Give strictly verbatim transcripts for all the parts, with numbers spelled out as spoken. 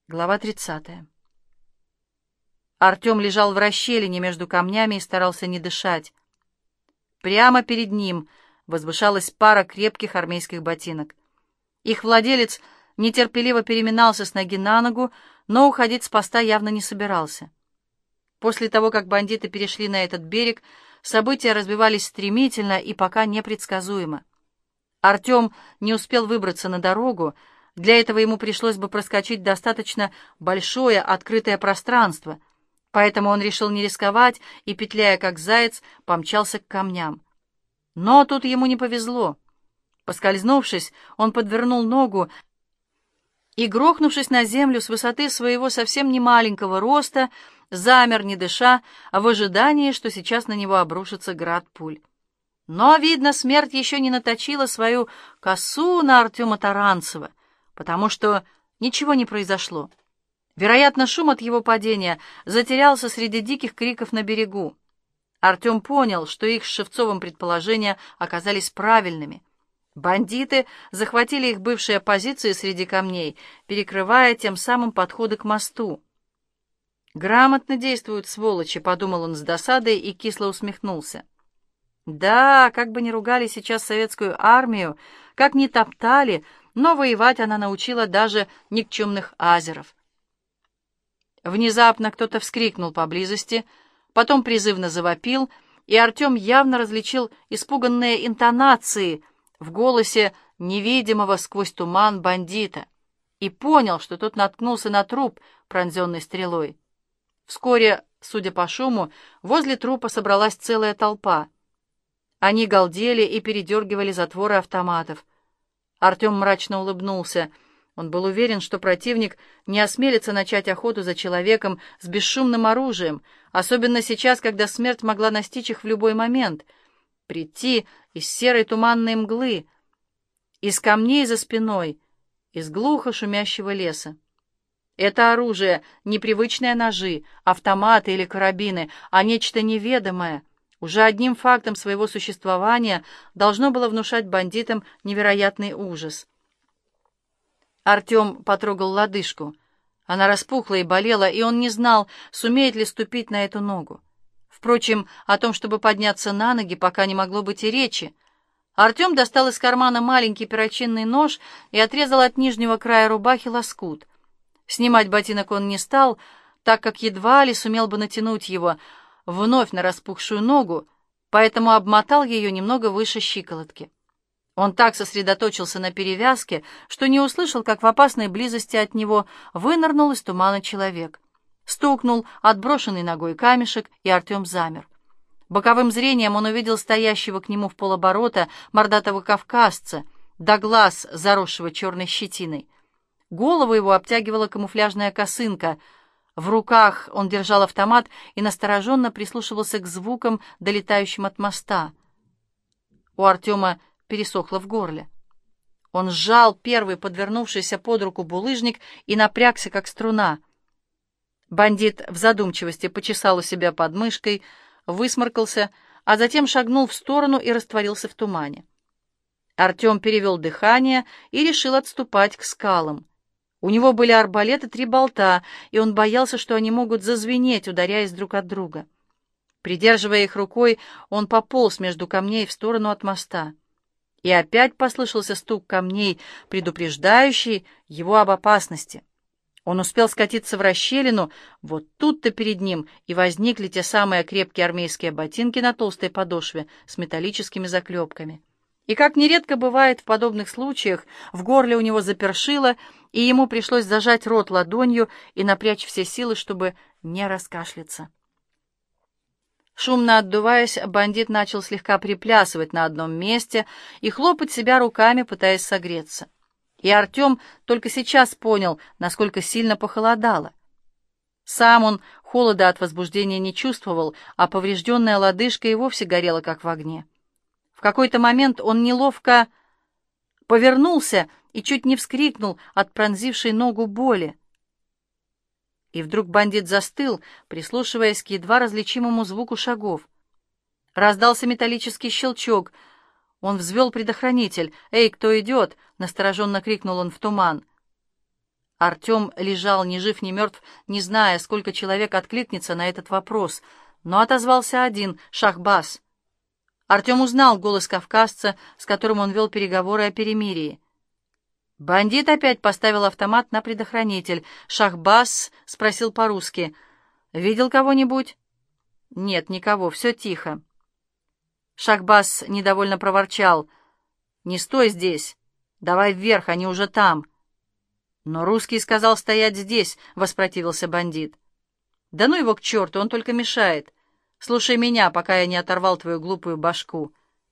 Глава тридцатая. Артем лежал в расщелине между камнями и старался не дышать. Прямо перед ним возвышалась пара крепких армейских ботинок. Их владелец нетерпеливо переминался с ноги на ногу, но уходить с поста явно не собирался. После того, как бандиты перешли на этот берег, события развивались стремительно и пока непредсказуемо. Артем не успел выбраться на дорогу. Для этого ему пришлось бы проскочить достаточно большое открытое пространство, поэтому он решил не рисковать и, петляя как заяц, помчался к камням. Но тут ему не повезло. Поскользнувшись, он подвернул ногу и, грохнувшись на землю с высоты своего совсем немаленького роста, замер, не дыша, в ожидании, что сейчас на него обрушится град пуль. Но, видно, смерть еще не наточила свою косу на Артема Таранцева, потому что ничего не произошло. Вероятно, шум от его падения затерялся среди диких криков на берегу. Артем понял, что их с Шевцовым предположения оказались правильными. Бандиты захватили их бывшие позиции среди камней, перекрывая тем самым подходы к мосту. «Грамотно действуют сволочи», — подумал он с досадой и кисло усмехнулся. Да, как бы ни ругали сейчас советскую армию, как ни топтали, но воевать она научила даже никчемных азеров. Внезапно кто-то вскрикнул поблизости, потом призывно завопил, и Артем явно различил испуганные интонации в голосе невидимого сквозь туман бандита и понял, что тот наткнулся на труп, пронзенный стрелой. Вскоре, судя по шуму, возле трупа собралась целая толпа. Они галдели и передергивали затворы автоматов. Артем мрачно улыбнулся. Он был уверен, что противник не осмелится начать охоту за человеком с бесшумным оружием, особенно сейчас, когда смерть могла настичь их в любой момент, прийти из серой туманной мглы, из камней за спиной, из глухо шумящего леса. Это оружие — не привычные ножи, автоматы или карабины, а нечто неведомое, уже одним фактом своего существования должно было внушать бандитам невероятный ужас. Артем потрогал лодыжку. Она распухла и болела, и он не знал, сумеет ли ступить на эту ногу. Впрочем, о том, чтобы подняться на ноги, пока не могло быть и речи. Артем достал из кармана маленький перочинный нож и отрезал от нижнего края рубахи лоскут. Снимать ботинок он не стал, так как едва ли сумел бы натянуть его вновь на распухшую ногу, поэтому обмотал ее немного выше щиколотки. Он так сосредоточился на перевязке, что не услышал, как в опасной близости от него вынырнул из тумана человек. Стукнул отброшенный ногой камешек, и Артем замер. Боковым зрением он увидел стоящего к нему в полоборота мордатого кавказца, до глаз заросшего черной щетиной. Голову его обтягивала камуфляжная косынка. В руках он держал автомат и настороженно прислушивался к звукам, долетающим от моста. У Артема пересохло в горле. Он сжал первый подвернувшийся под руку булыжник и напрягся, как струна. Бандит в задумчивости почесал у себя под мышкой, высморкался, а затем шагнул в сторону и растворился в тумане. Артем перевел дыхание и решил отступать к скалам. У него были арбалет и три болта, и он боялся, что они могут зазвенеть, ударяясь друг от друга. Придерживая их рукой, он пополз между камней в сторону от моста. И опять послышался стук камней, предупреждающий его об опасности. Он успел скатиться в расщелину, вот тут-то перед ним и возникли те самые крепкие армейские ботинки на толстой подошве с металлическими заклепками. И, как нередко бывает в подобных случаях, в горле у него запершило, и ему пришлось зажать рот ладонью и напрячь все силы, чтобы не раскашляться. Шумно отдуваясь, бандит начал слегка приплясывать на одном месте и хлопать себя руками, пытаясь согреться. И Артем только сейчас понял, насколько сильно похолодало. Сам он холода от возбуждения не чувствовал, а поврежденная лодыжка и вовсе горела, как в огне. В какой-то момент он неловко повернулся и чуть не вскрикнул от пронзившей ногу боли. И вдруг бандит застыл, прислушиваясь к едва различимому звуку шагов. Раздался металлический щелчок. Он взвел предохранитель. «Эй, кто идет?» — настороженно крикнул он в туман. Артем лежал ни жив, ни мертв, не зная, сколько человек откликнется на этот вопрос, но отозвался один — Шахбаз. Артем узнал голос кавказца, с которым он вел переговоры о перемирии. Бандит опять поставил автомат на предохранитель. Шахбаз спросил по-русски: «Видел кого-нибудь?» «Нет, никого, все тихо». Шахбаз недовольно проворчал: «Не стой здесь, давай вверх, они уже там». «Но русский сказал стоять здесь», — воспротивился бандит. «Да ну его к черту, он только мешает. Слушай меня, пока я не оторвал твою глупую башку».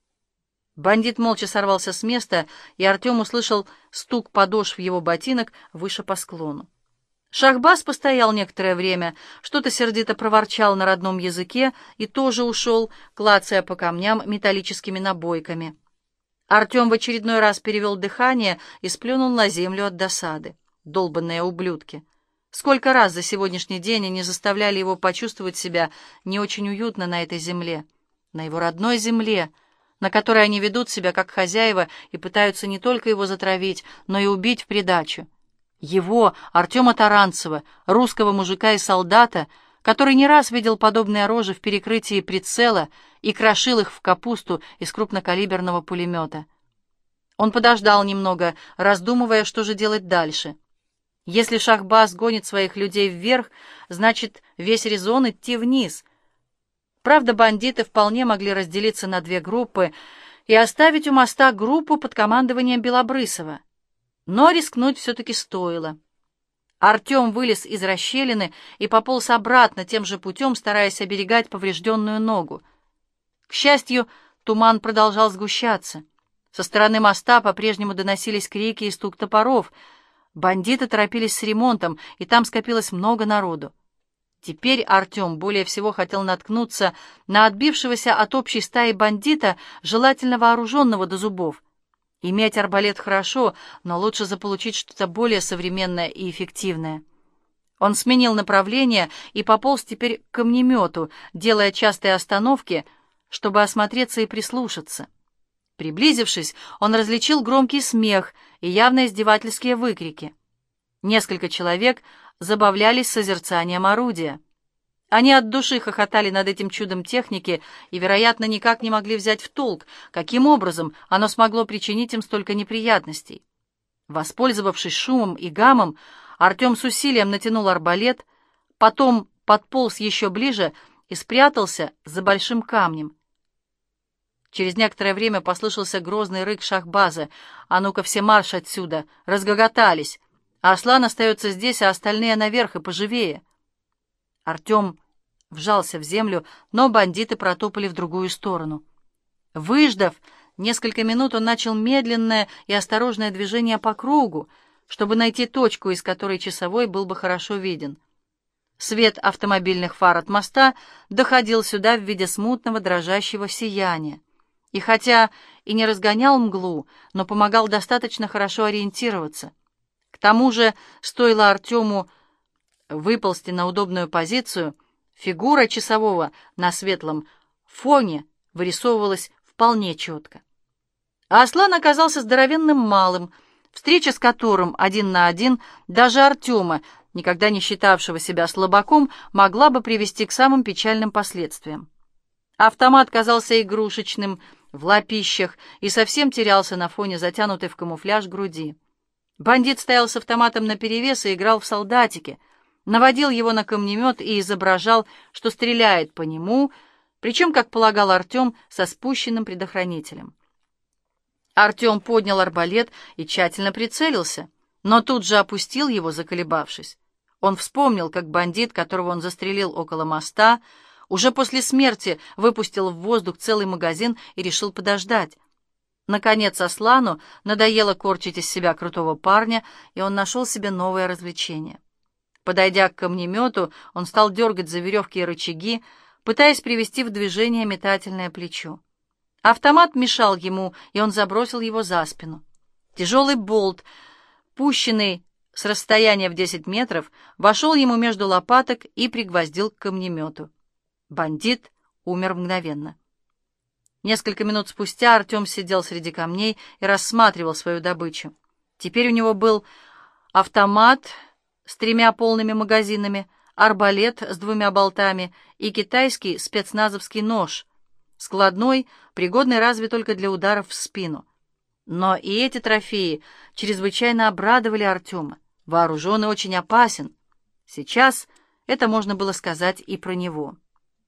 Бандит молча сорвался с места, и Артем услышал стук подошв его ботинок выше по склону. Шахбаз постоял некоторое время, что-то сердито проворчал на родном языке и тоже ушел, клацая по камням металлическими набойками. Артем в очередной раз перевел дыхание и сплюнул на землю от досады. Долбанные ублюдки! Сколько раз за сегодняшний день они заставляли его почувствовать себя не очень уютно на этой земле, на его родной земле, на которой они ведут себя как хозяева и пытаются не только его затравить, но и убить в придачу. Его, Артема Таранцева, русского мужика и солдата, который не раз видел подобные рожи в перекрытии прицела и крошил их в капусту из крупнокалиберного пулемета. Он подождал немного, раздумывая, что же делать дальше. Если Шахбаз гонит своих людей вверх, значит, весь резон идти вниз. Правда, бандиты вполне могли разделиться на две группы и оставить у моста группу под командованием Белобрысова. Но рискнуть все-таки стоило. Артем вылез из расщелины и пополз обратно тем же путем, стараясь оберегать поврежденную ногу. К счастью, туман продолжал сгущаться. Со стороны моста по-прежнему доносились крики и стук топоров. Бандиты торопились с ремонтом, и там скопилось много народу. Теперь Артем более всего хотел наткнуться на отбившегося от общей стаи бандита, желательно вооруженного до зубов. Иметь арбалет хорошо, но лучше заполучить что-то более современное и эффективное. Он сменил направление и пополз теперь к камнемету, делая частые остановки, чтобы осмотреться и прислушаться. Приблизившись, он различил громкий смех и явно издевательские выкрики. Несколько человек забавлялись созерцанием орудия. Они от души хохотали над этим чудом техники и, вероятно, никак не могли взять в толк, каким образом оно смогло причинить им столько неприятностей. Воспользовавшись шумом и гамом, Артем с усилием натянул арбалет, потом подполз еще ближе и спрятался за большим камнем. Через некоторое время послышался грозный рык Шахбаза: «А ну-ка все марш отсюда!» Разгоготались. «Аслан остается здесь, а остальные наверх и поживее!» Артем вжался в землю, но бандиты протопали в другую сторону. Выждав несколько минут, он начал медленное и осторожное движение по кругу, чтобы найти точку, из которой часовой был бы хорошо виден. Свет автомобильных фар от моста доходил сюда в виде смутного дрожащего сияния. И хотя и не разгонял мглу, но помогал достаточно хорошо ориентироваться. К тому же, стоило Артему выползти на удобную позицию, фигура часового на светлом фоне вырисовывалась вполне четко. А Аслан оказался здоровенным малым, встреча с которым один на один даже Артема, никогда не считавшего себя слабаком, могла бы привести к самым печальным последствиям. Автомат казался игрушечным в лапищах и совсем терялся на фоне затянутой в камуфляж груди. Бандит стоял с автоматом наперевес и играл в солдатики, наводил его на камнемет и изображал, что стреляет по нему, причем, как полагал Артем, со спущенным предохранителем. Артем поднял арбалет и тщательно прицелился, но тут же опустил его, заколебавшись. Он вспомнил, как бандит, которого он застрелил около моста, уже после смерти выпустил в воздух целый магазин и решил подождать. Наконец Аслану надоело корчить из себя крутого парня, и он нашел себе новое развлечение. Подойдя к камнемету, он стал дергать за веревки и рычаги, пытаясь привести в движение метательное плечо. Автомат мешал ему, и он забросил его за спину. Тяжелый болт, пущенный с расстояния в десять метров, вошел ему между лопаток и пригвоздил к камнемету. Бандит умер мгновенно. Несколько минут спустя Артем сидел среди камней и рассматривал свою добычу. Теперь у него был автомат с тремя полными магазинами, арбалет с двумя болтами и китайский спецназовский нож, складной, пригодный разве только для ударов в спину. Но и эти трофеи чрезвычайно обрадовали Артема. Вооруженный очень опасен. Сейчас это можно было сказать и про него.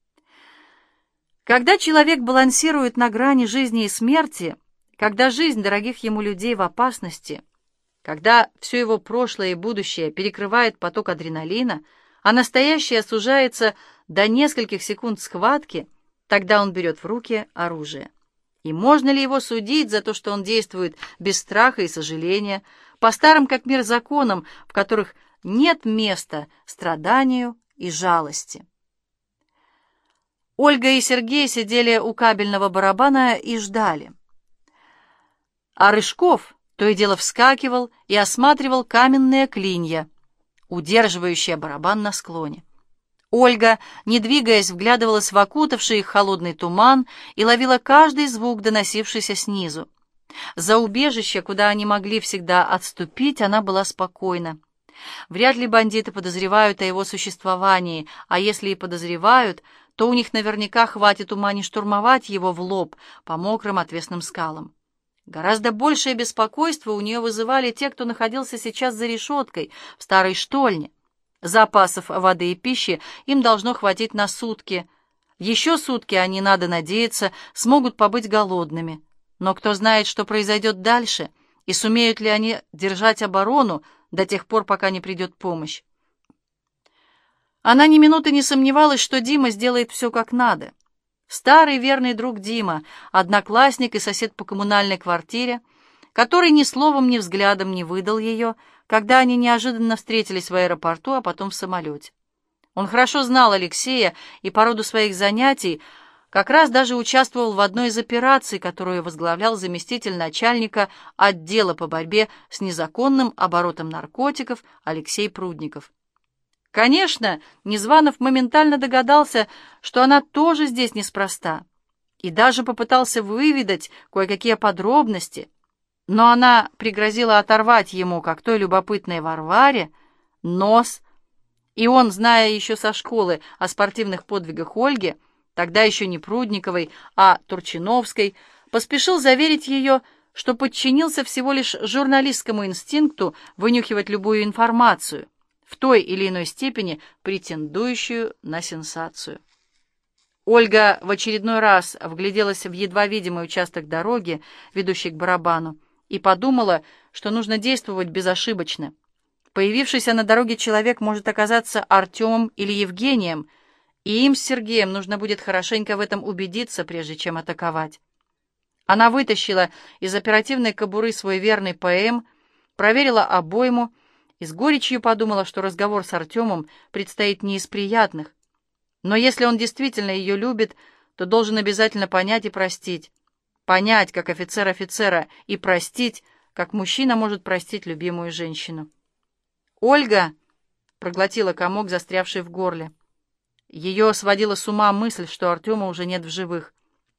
Когда человек балансирует на грани жизни и смерти, когда жизнь дорогих ему людей в опасности, когда все его прошлое и будущее перекрывает поток адреналина, а настоящее сужается до нескольких секунд схватки, тогда он берет в руки оружие. И можно ли его судить за то, что он действует без страха и сожаления, по старым как мир законам, в которых нет места страданию и жалости? Ольга и Сергей сидели у кабельного барабана и ждали. А Рыжков то и дело вскакивал и осматривал каменные клинья, удерживающие барабан на склоне. Ольга, не двигаясь, вглядывалась в окутавший их холодный туман и ловила каждый звук, доносившийся снизу. За убежище, куда они могли всегда отступить, она была спокойна. Вряд ли бандиты подозревают о его существовании, а если и подозревают, то у них наверняка хватит ума не штурмовать его в лоб по мокрым отвесным скалам. Гораздо большее беспокойство у нее вызывали те, кто находился сейчас за решеткой в старой штольне. Запасов воды и пищи им должно хватить на сутки. Еще сутки они, надо надеяться, смогут побыть голодными. Но кто знает, что произойдет дальше, и сумеют ли они держать оборону до тех пор, пока не придет помощь. Она ни минуты не сомневалась, что Дима сделает все как надо. Старый верный друг Дима, одноклассник и сосед по коммунальной квартире, который ни словом, ни взглядом не выдал ее, когда они неожиданно встретились в аэропорту, а потом в самолете. Он хорошо знал Алексея и по роду своих занятий как раз даже участвовал в одной из операций, которую возглавлял заместитель начальника отдела по борьбе с незаконным оборотом наркотиков Алексей Прудников. Конечно, Незванов моментально догадался, что она тоже здесь неспроста, и даже попытался выведать кое-какие подробности, но она пригрозила оторвать ему, как той любопытной Варваре, нос, и он, зная еще со школы о спортивных подвигах Ольги, тогда еще не Прудниковой, а Турчиновской, поспешил заверить ее, что подчинился всего лишь журналистскому инстинкту вынюхивать любую информацию, в той или иной степени претендующую на сенсацию. Ольга в очередной раз вгляделась в едва видимый участок дороги, ведущий к барабану, и подумала, что нужно действовать безошибочно. Появившийся на дороге человек может оказаться Артемом или Евгением, и им с Сергеем нужно будет хорошенько в этом убедиться, прежде чем атаковать. Она вытащила из оперативной кобуры свой верный ПМ, проверила обойму и с горечью подумала, что разговор с Артемом предстоит не из приятных. Но если он действительно ее любит, то должен обязательно понять и простить. Понять, как офицер офицера, и простить, как мужчина может простить любимую женщину. «Ольга!» — проглотила комок, застрявший в горле. Ее сводила с ума мысль, что Артема уже нет в живых.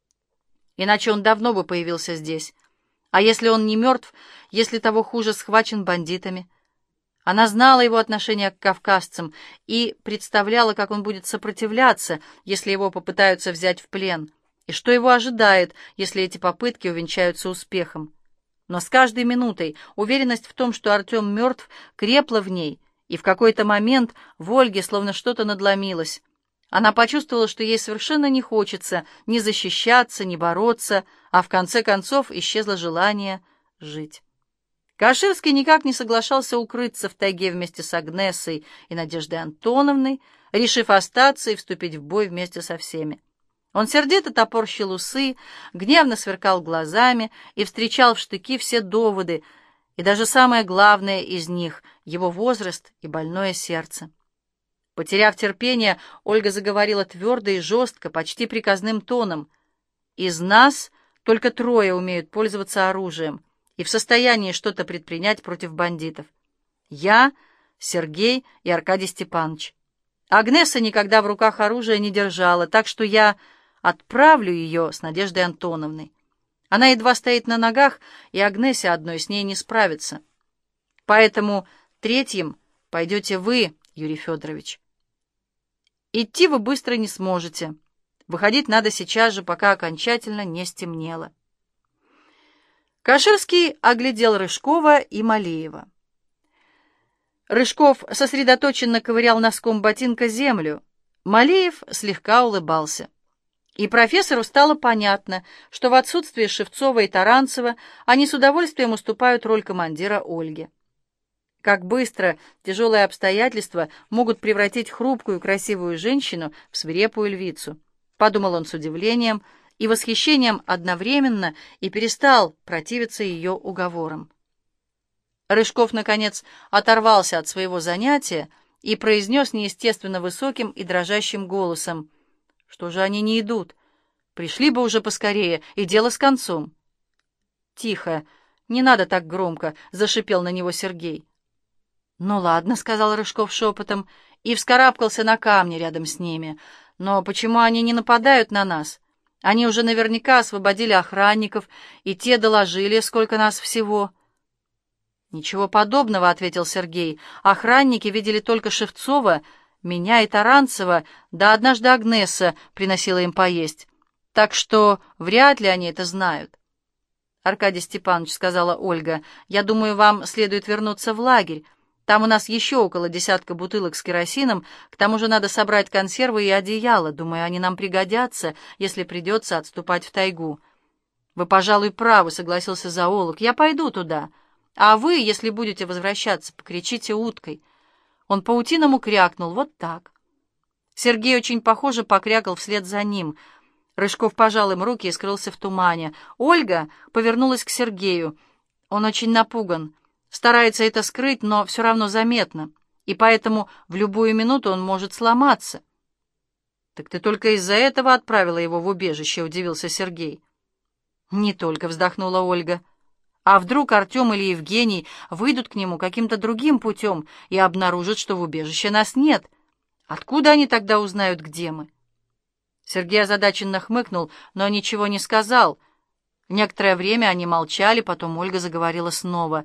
Иначе он давно бы появился здесь. А если он не мертв, если того хуже, схвачен бандитами? Она знала его отношение к кавказцам и представляла, как он будет сопротивляться, если его попытаются взять в плен, и что его ожидает, если эти попытки увенчаются успехом. Но с каждой минутой уверенность в том, что Артем мертв, крепла в ней, и в какой-то момент в Ольге словно что-то надломилось. Она почувствовала, что ей совершенно не хочется ни защищаться, ни бороться, а в конце концов исчезло желание жить. Каширский никак не соглашался укрыться в тайге вместе с Агнесой и Надеждой Антоновной, решив остаться и вступить в бой вместе со всеми. Он сердито топорщил усы, гневно сверкал глазами и встречал в штыки все доводы, и даже самое главное из них — его возраст и больное сердце. Потеряв терпение, Ольга заговорила твердо и жестко, почти приказным тоном. «Из нас только трое умеют пользоваться оружием и в состоянии что-то предпринять против бандитов. Я, Сергей и Аркадий Степанович. Агнеса никогда в руках оружия не держала, так что я отправлю ее с Надеждой Антоновной. Она едва стоит на ногах, и Агнесе одной с ней не справится. Поэтому Третьим пойдете вы, Юрий Федорович. Идти вы быстро не сможете. Выходить надо сейчас же, пока окончательно не стемнело. Каширский оглядел Рыжкова и Малеева. Рыжков сосредоточенно ковырял носком ботинка землю. Малеев слегка улыбался. И профессору стало понятно, что в отсутствие Шевцова и Таранцева они с удовольствием уступают роль командира Ольге. Как быстро тяжелые обстоятельства могут превратить хрупкую красивую женщину в свирепую львицу, подумал он с удивлением и восхищением одновременно и перестал противиться ее уговорам. Рыжков, наконец, оторвался от своего занятия и произнес неестественно высоким и дрожащим голосом: «Что же они не идут? Пришли бы уже поскорее, и дело с концом». «Тихо, не надо так громко», — зашипел на него Сергей. «Ну ладно», — сказал Рыжков шепотом и вскарабкался на камни рядом с ними. «Но почему они не нападают на нас? Они уже наверняка освободили охранников, и те доложили, сколько нас всего». «Ничего подобного», — ответил Сергей. «Охранники видели только Шевцова, меня и Таранцева, да однажды Агнеса приносила им поесть. Так что вряд ли они это знают». «Аркадий Степанович», — сказала Ольга, — «я думаю, вам следует вернуться в лагерь. Там у нас еще около десятка бутылок с керосином, к тому же надо собрать консервы и одеяло. Думаю, они нам пригодятся, если придется отступать в тайгу». «Вы, пожалуй, правы», — согласился зоолог. «Я пойду туда. А вы, если будете возвращаться, покричите уткой». Он по-утиному крякнул, вот так. Сергей очень похоже покрякал вслед за ним. Рыжков пожал им руки и скрылся в тумане. Ольга повернулась к Сергею. Он очень напуган, старается это скрыть, но все равно заметно, и поэтому в любую минуту он может сломаться. «Так ты только из-за этого отправила его в убежище?» — удивился Сергей. «Не только», — вздохнула Ольга. «А вдруг Артем или Евгений выйдут к нему каким-то другим путем и обнаружат, что в убежище нас нет? Откуда они тогда узнают, где мы?» Сергей озадаченно хмыкнул, но ничего не сказал. Некоторое время они молчали, потом Ольга заговорила снова.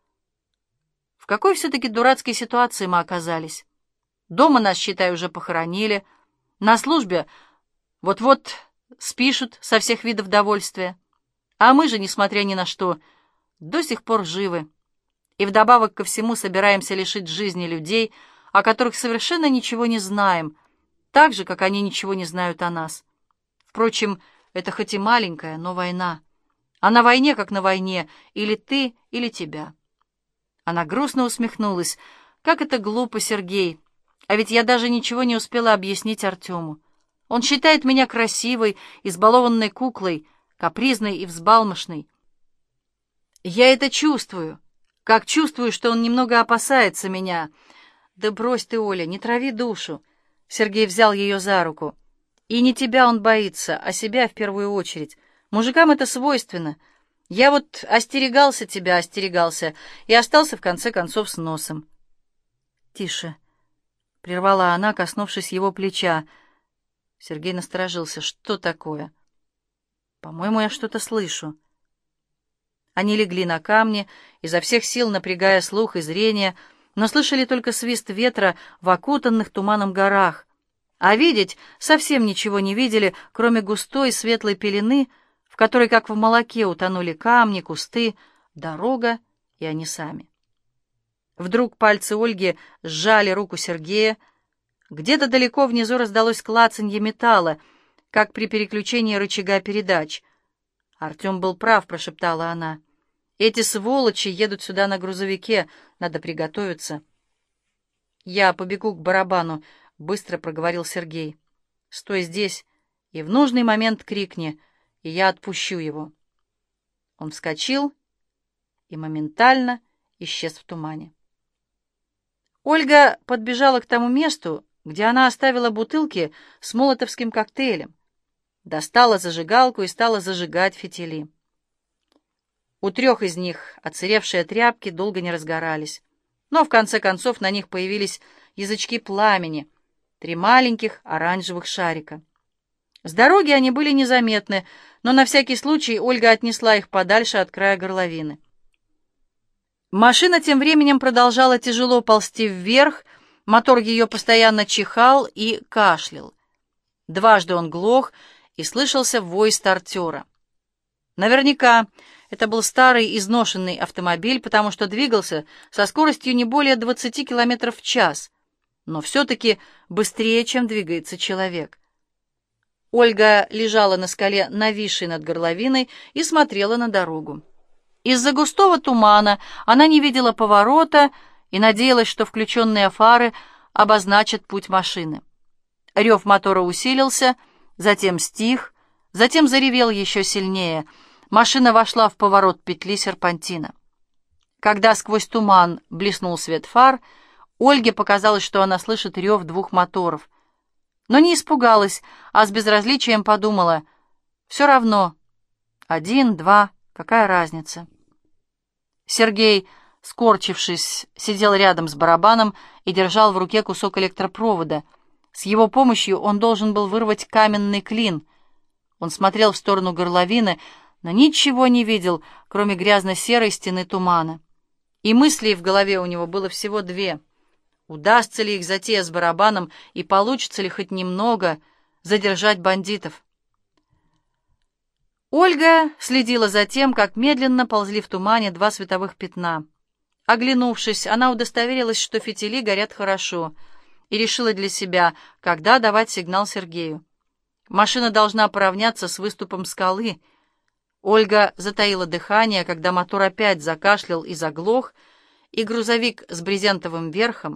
«В какой все-таки дурацкой ситуации мы оказались? Дома нас, считай, уже похоронили. На службе вот-вот спишут со всех видов довольствия. А мы же, несмотря ни на что, до сих пор живы. И вдобавок ко всему собираемся лишить жизни людей, о которых совершенно ничего не знаем, так же, как они ничего не знают о нас. Впрочем, это хоть и маленькая, но война. А на войне, как на войне, или ты, или тебя». Она грустно усмехнулась. «Как это глупо, Сергей! А ведь я даже ничего не успела объяснить Артему. Он считает меня красивой, избалованной куклой, капризной и взбалмошной. Я это чувствую, как чувствую, что он немного опасается меня». «Да брось ты, Оля, не трави душу!» Сергей взял ее за руку. «И не тебя он боится, а себя в первую очередь. Мужикам это свойственно. Я вот остерегался тебя, остерегался, и остался в конце концов с носом». «Тише», — прервала она, коснувшись его плеча. Сергей насторожился. «Что такое?» «По-моему, я что-то слышу». Они легли на камни, изо всех сил напрягая слух и зрение, но слышали только свист ветра в окутанных туманом горах, а видеть совсем ничего не видели, кроме густой светлой пелены, в которой, как в молоке, утонули камни, кусты, дорога и они сами. Вдруг пальцы Ольги сжали руку Сергея. Где-то далеко внизу раздалось клацанье металла, как при переключении рычага передач. «Артем был прав», — прошептала она. «Эти сволочи едут сюда на грузовике. Надо приготовиться». «Я побегу к барабану», — быстро проговорил Сергей. «Стой здесь и в нужный момент крикни, и я отпущу его». Он вскочил и моментально исчез в тумане. Ольга подбежала к тому месту, где она оставила бутылки с молотовским коктейлем, достала зажигалку и стала зажигать фитили. У трех из них отсыревшие тряпки долго не разгорались, но в конце концов на них появились язычки пламени, три маленьких оранжевых шарика. С дороги они были незаметны, но на всякий случай Ольга отнесла их подальше от края горловины. Машина тем временем продолжала тяжело ползти вверх, мотор ее постоянно чихал и кашлял. Дважды он глох, и слышался вой стартера. Наверняка это был старый изношенный автомобиль, потому что двигался со скоростью не более двадцати километров в час, но все-таки быстрее, чем двигается человек. Ольга лежала на скале, нависшей над горловиной, и смотрела на дорогу. Из-за густого тумана она не видела поворота и надеялась, что включенные фары обозначат путь машины. Рев мотора усилился, затем стих, затем заревел еще сильнее. Машина вошла в поворот петли серпантина. Когда сквозь туман блеснул свет фар, Ольге показалось, что она слышит рев двух моторов. Но не испугалась, а с безразличием подумала: все равно, один, два, какая разница. Сергей, скорчившись, сидел рядом с барабаном и держал в руке кусок электропровода. С его помощью он должен был вырвать каменный клин. Он смотрел в сторону горловины, но ничего не видел, кроме грязно-серой стены тумана. И мыслей в голове у него было всего две. Удастся ли их затея с барабаном и получится ли хоть немного задержать бандитов? Ольга следила за тем, как медленно ползли в тумане два световых пятна. Оглянувшись, она удостоверилась, что фитили горят хорошо, и решила для себя, когда давать сигнал Сергею. Машина должна поравняться с выступом скалы. Ольга затаила дыхание, когда мотор опять закашлял и заглох, и грузовик с брезентовым верхом,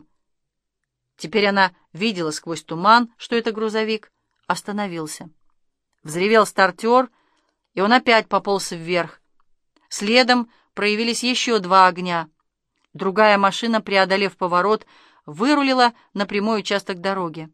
теперь она видела сквозь туман, что это грузовик, остановился. Взревел стартер, и он опять пополз вверх. Следом проявились еще два огня. Другая машина, преодолев поворот, вырулила на прямой участок дороги.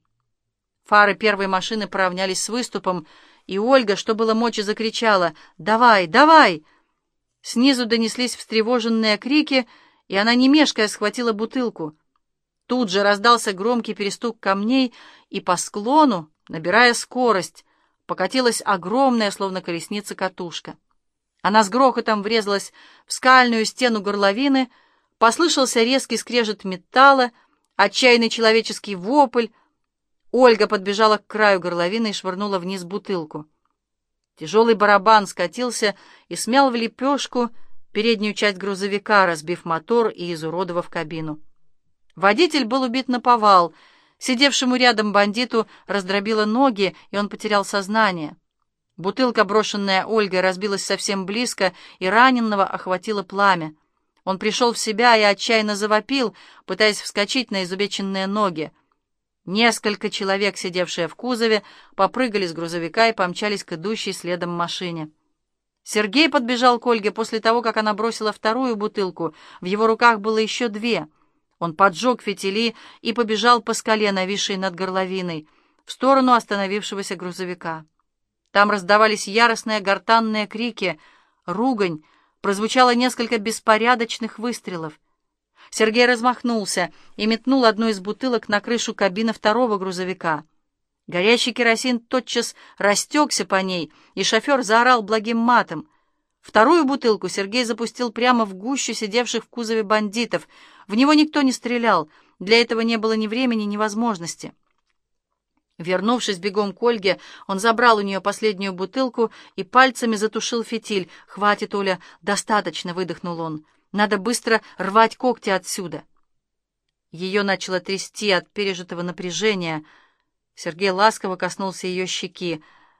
Фары первой машины поравнялись с выступом, и Ольга, что было мочи, закричала: «Давай, давай!» Снизу донеслись встревоженные крики, и она, не мешкая, схватила бутылку. Тут же раздался громкий перестук камней, и по склону, набирая скорость, покатилась огромная, словно колесница, катушка. Она с грохотом врезалась в скальную стену горловины, послышался резкий скрежет металла, отчаянный человеческий вопль. Ольга подбежала к краю горловины и швырнула вниз бутылку. Тяжелый барабан скатился и смял в лепешку переднюю часть грузовика, разбив мотор и изуродовав кабину. Водитель был убит наповал. Сидевшему рядом бандиту раздробило ноги, и он потерял сознание. Бутылка, брошенная Ольгой, разбилась совсем близко, и раненого охватило пламя. Он пришел в себя и отчаянно завопил, пытаясь вскочить на изувеченные ноги. Несколько человек, сидевшие в кузове, попрыгали с грузовика и помчались к идущей следом машине. Сергей подбежал к Ольге после того, как она бросила вторую бутылку. В его руках было еще две. Он поджег фитили и побежал по скале, нависшей над горловиной, в сторону остановившегося грузовика. Там раздавались яростные гортанные крики, ругань, прозвучало несколько беспорядочных выстрелов. Сергей размахнулся и метнул одну из бутылок на крышу кабины второго грузовика. Горящий керосин тотчас растекся по ней, и шофер заорал благим матом. Вторую бутылку Сергей запустил прямо в гущу сидевших в кузове бандитов. В него никто не стрелял, для этого не было ни времени, ни возможности. Вернувшись бегом к Ольге, он забрал у нее последнюю бутылку и пальцами затушил фитиль. «Хватит, Оля, достаточно», — выдохнул он. «Надо быстро рвать когти отсюда». Ее начало трясти от пережитого напряжения. Сергей ласково коснулся ее щеки.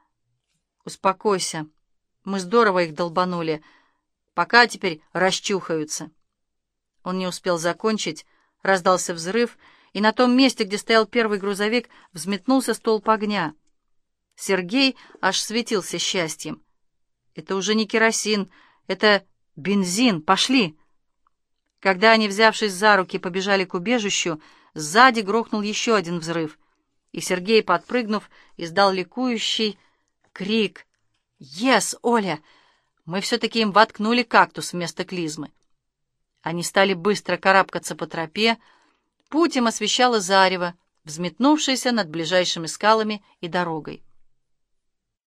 «Успокойся. Мы здорово их долбанули. Пока теперь расчухаются». Он не успел закончить. Раздался взрыв, и на том месте, где стоял первый грузовик, взметнулся столб огня. Сергей аж светился счастьем. «Это уже не керосин, это бензин. Пошли!» Когда они, взявшись за руки, побежали к убежищу, сзади грохнул еще один взрыв, и Сергей, подпрыгнув, издал ликующий крик. «Ес, Оля! Мы все-таки им воткнули кактус вместо клизмы!» Они стали быстро карабкаться по тропе. Путь им освещало зарево, взметнувшееся над ближайшими скалами и дорогой.